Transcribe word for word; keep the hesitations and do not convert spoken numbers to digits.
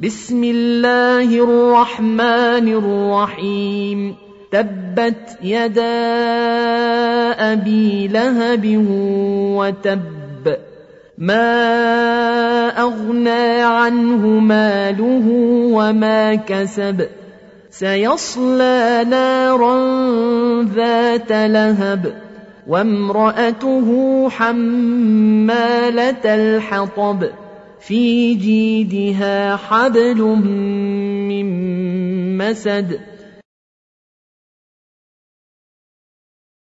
بسم الله الرحمن الرحيم تبت يدا أبي لهب وتب ما أغنى عنه ماله وما كسب سيصلى نارا ذات لهب وامرأته حمالة الحطب في جيدها حبل من مسد